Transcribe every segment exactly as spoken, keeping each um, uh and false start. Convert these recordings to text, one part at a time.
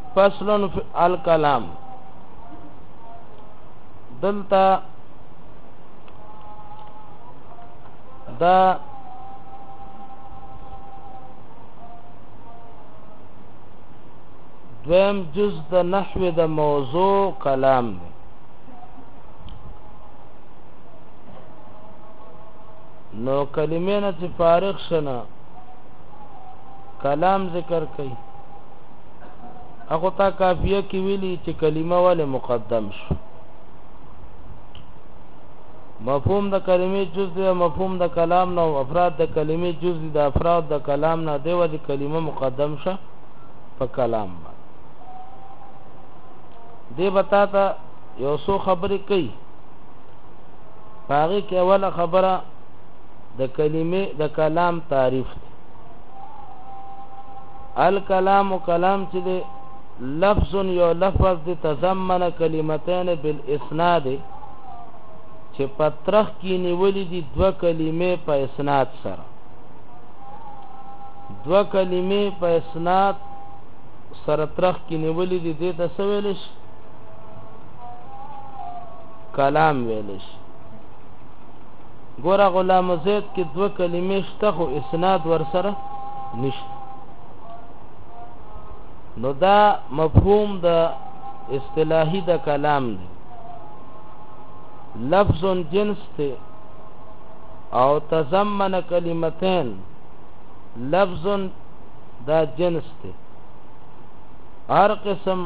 فصل فی الکلام دلتا دا دویم جز د نحو د موضوع کلام دی. نو کلمې نه چې فارغ شنه کلام ذکر کوي. هغه تا کافیه کې ویلي چې کلمه ولې مقدم شو. مفهوم د کلمې جز دی، مفهوم د کلام نه، افراد د کلمې جز دي، د افراد د کلام نه دی، ودې کلمه مقدم شه په کلام باندې. دی بتا ته یو څو خبرې کوي. هغې کې اوله خبره د کلمې د کلام تعریف دی. الکلام و کلام چې دی لفظ یو لفظ دی تضمن کلمتین بالاسناد چې پترخ کې نیولې دي دوه کلمې په اسناد سره. دوه کلمې په اسناد سره ترخ کې نیولې دي دې ته څه ویلی شي؟ کلام ویلی شي. ګوره غلام زید کې دوه کلمې شته خو اسناد ورسره نشته. نو دا مفهوم د اصطلاحي د کلام دی. لفظ جنس ته او تضمن کلمتین لفظ دا جنس ته. هر قسم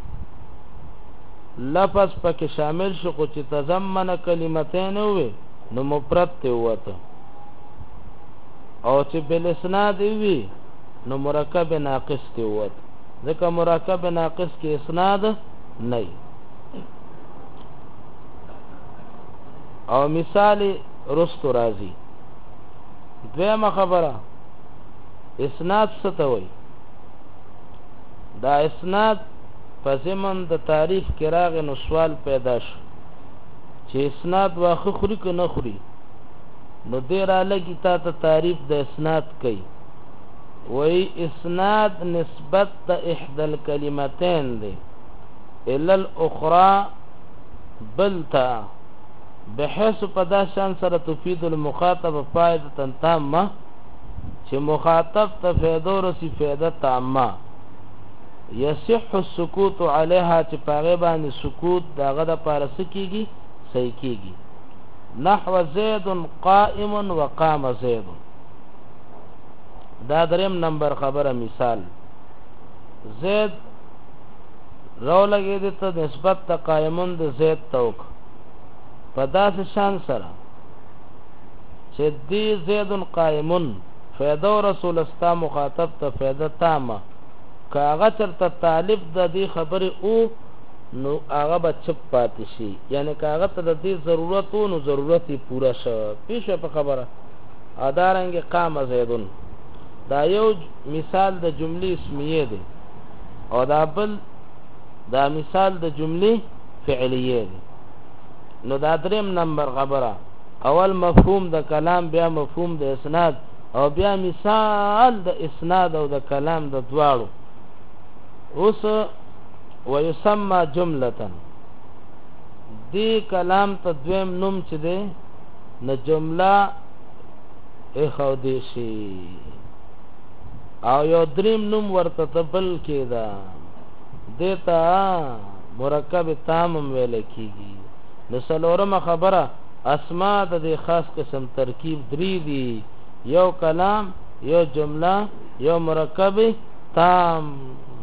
لفظ پکې شامل شو خو چې تضمن کلمتین وي نو مفرد ته وته، او چې بالاسناد وي نو مرکب ناقص ته وته. ځکه مرکب ناقص کې اسناد نه. او مثال رستو راځي. دویمه خبره اسناد څه ته وایي؟ دا اسناد په ضمن د تعریف کې راغی نو سوال پیدا شو چې اسناد واخه خوري که نه خوري. نو دې رالګي تا ته تعریف د اسناد کوي. وی اسناد نسبت د احدى الکلمتین دی الی الاخرى بلتا بحيث پدا شان سره تفید المخاطب فائدة تامه چې مخاطب ته فائدو رسی فائدة تامه. یصح السکوت علیها چې پاغه باندې سکوت داغه د پارس کیږي صحیح کیږي. نحو زید قائم وقام زید. دا دریم نمبر خبره مثال. زید رو لګې دې ته نسبت ته قائمون د زید توک په داسې شان سره چې دی زید قائمون فیده رسول استا مخاطب ته فیده تامه. که هغه چرته طالب د دې خبرې او نو هغه به چپ پاتې شي. یعنی که هغه ته د دې ضرورت و نو ضرورت یې پوره شوه. پیښه په خبره ادارنګې قام زیدون. دا یو مثال د جملې اسمیه دی او دا بل دا مثال د جملې فعلیه دی. نو دا دریم نمبر خبره. اول مفهوم د کلام، بیا مفهوم د اسناد، او بیا مثال د اسناد او د کلام د دواړو. اوس ويسمى جملة دی کلام ته دویم نوم چې دی نه جمله اخو دی شي، او یو دریم نوم ورته تبل کې دا دیتا مرکب تامم ویل کیږي. نو څلورمه خبره اسماء د دې خاص قسم ترکیب درې دي. یو کلام، یو جمله، یو مرکب تام.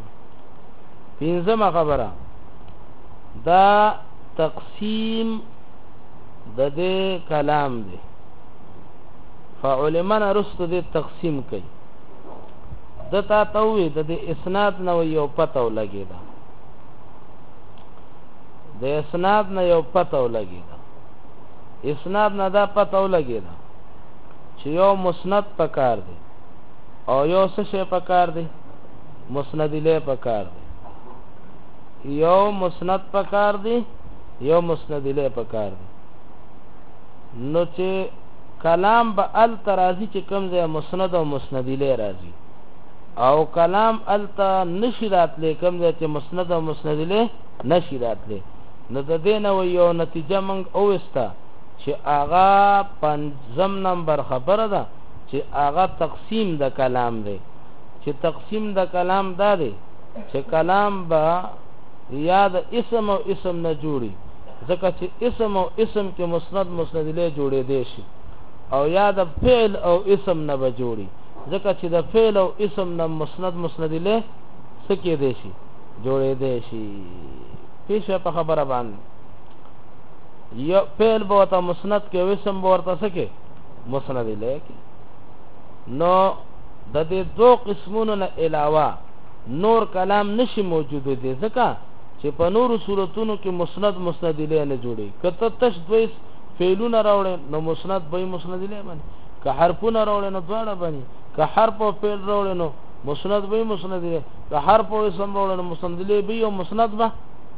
پنځمه خبره دا تقسیم د دې کلام دی. فعلماء رست دې تقسیم کوي. د تا توي د دې اسناد نو یو پته ولګیدا. د اسناد نه یو پته ولګیدا. اسناد نه دا پته ولګیدا چې یو مسند پکار دی او یو څه شی پکار دی، مسند له پکار دی. یو مسند پکار دی، یو مسند له پکار دی. نو چې کلام به ال ترازی چې کوم ځای مسند او مسند له راځي، او کلام التا نشرات لیکم دې چې مسند او مسند له نشرات له نو د دې نو یو نتیجه منګ اوستا چې آغا پنځم نمبر خبره ده چې آغا تقسیم د کلام دی چې تقسیم د کلام دا دی چې کلام با یا د اسم او اسم نه جوړي ځکه چې اسم او اسم کې مسند مسند له جوړې دي شي او یا د فعل او اسم نه به جوړي ځکه چې د فعل او اسم نه مسند مسند له سکه دي شي جوړې دي شي پیښه په خبره باندې یو فعل به ورته مسند کې او اسم به ورته سکه مسند له کې نو د دې دو قسمونو نه علاوه نور کلام نشي موجود دي ځکه چې په نورو صورتونو کې مسند مسند له نه جوړي کته تش دوی فعلونه راوړي نو مسند به مسند له باندې که حرفونه راوړي نو دواړه باندې که حرف او فعل راوړي نو مسند به مسند له که حرف او اسم راوړي نو مسند له به او مسند به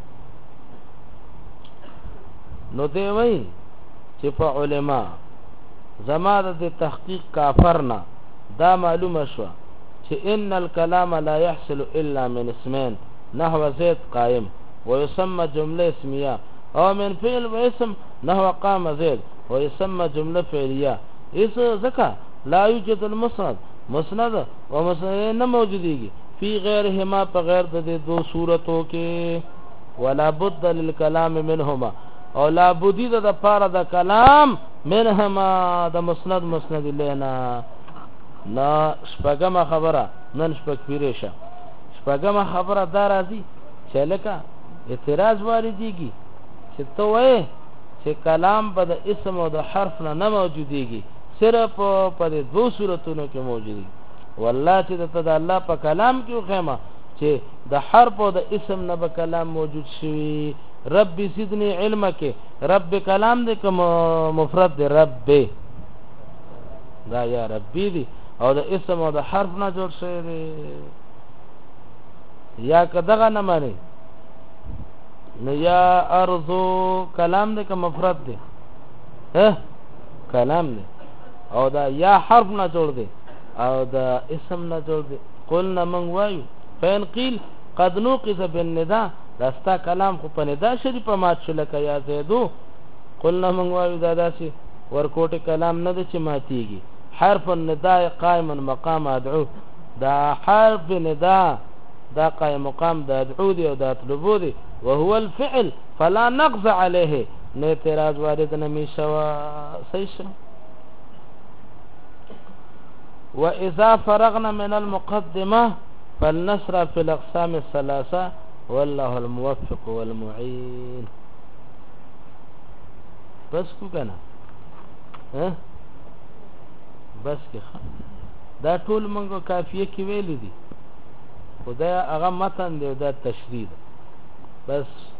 نو دی وای چې په علما زماده د تحقیق کافرنا دا معلومه شو چې ان الكلام لا يحصل الا من اسمين نحو زيد قائم ويسمى جمله اسميه او من فعل واسم نحو قام زيد ويسمى جمله فعليه اس ذکا لا يوجد المسند مسند ومسند نه موجوديږي في غيرهما بغیر د دو صورتو کې ولا بد للكلام منهما او لا بودی د پاره د کلام منهما د مسند مسند لینا نا شپګه خبره نن شپږ پیریشه شپږه خبره دار راځي چې لکه اعتراض واردېږي چې ته وې چې کلام په د اسم او د حرف نه نه موجوديږي صرف په د دو صورتونو کې موجودي والله چې د الله په کلام کې خیمه چې د حرف او د اسم نه به کلام موجود شي رب زدنی علم کې رب کلام دې کوم مفرد دې رب دا یا ربی دی او د اسم او د حرف نه جوړ شوی دی یا کداغه نه مانی نو یا ارضو کلام دې کوم مفرد دی ها کلام دی او دا یا حرف نه جوړ دی او دا اسم نه جوړ دی قلنا من وایو فین قیل قد نوقظ بالنداء داستا کلام خو په ندا شریف مات شل ک یا زیدو قلنا من وایو دا داسي ورکوټ کلام نه د چې ماتيږي حرف النداء قائم مقام ادعو دا حرف نداء دا قائم مقام دا ادعو دی او دا طلبو دی وهو الفعل فلا نقض عليه نه اعتراض وارد نمی شوا صحیح واذا فرغنا من المقدمه فلنسرع في الاقسام الثلاثه والله الموفق والمعين بس کو کنه ها بس کې دا ټول منګو کافیه کې ویل دي خدای هغه متن دی دا تشریح بس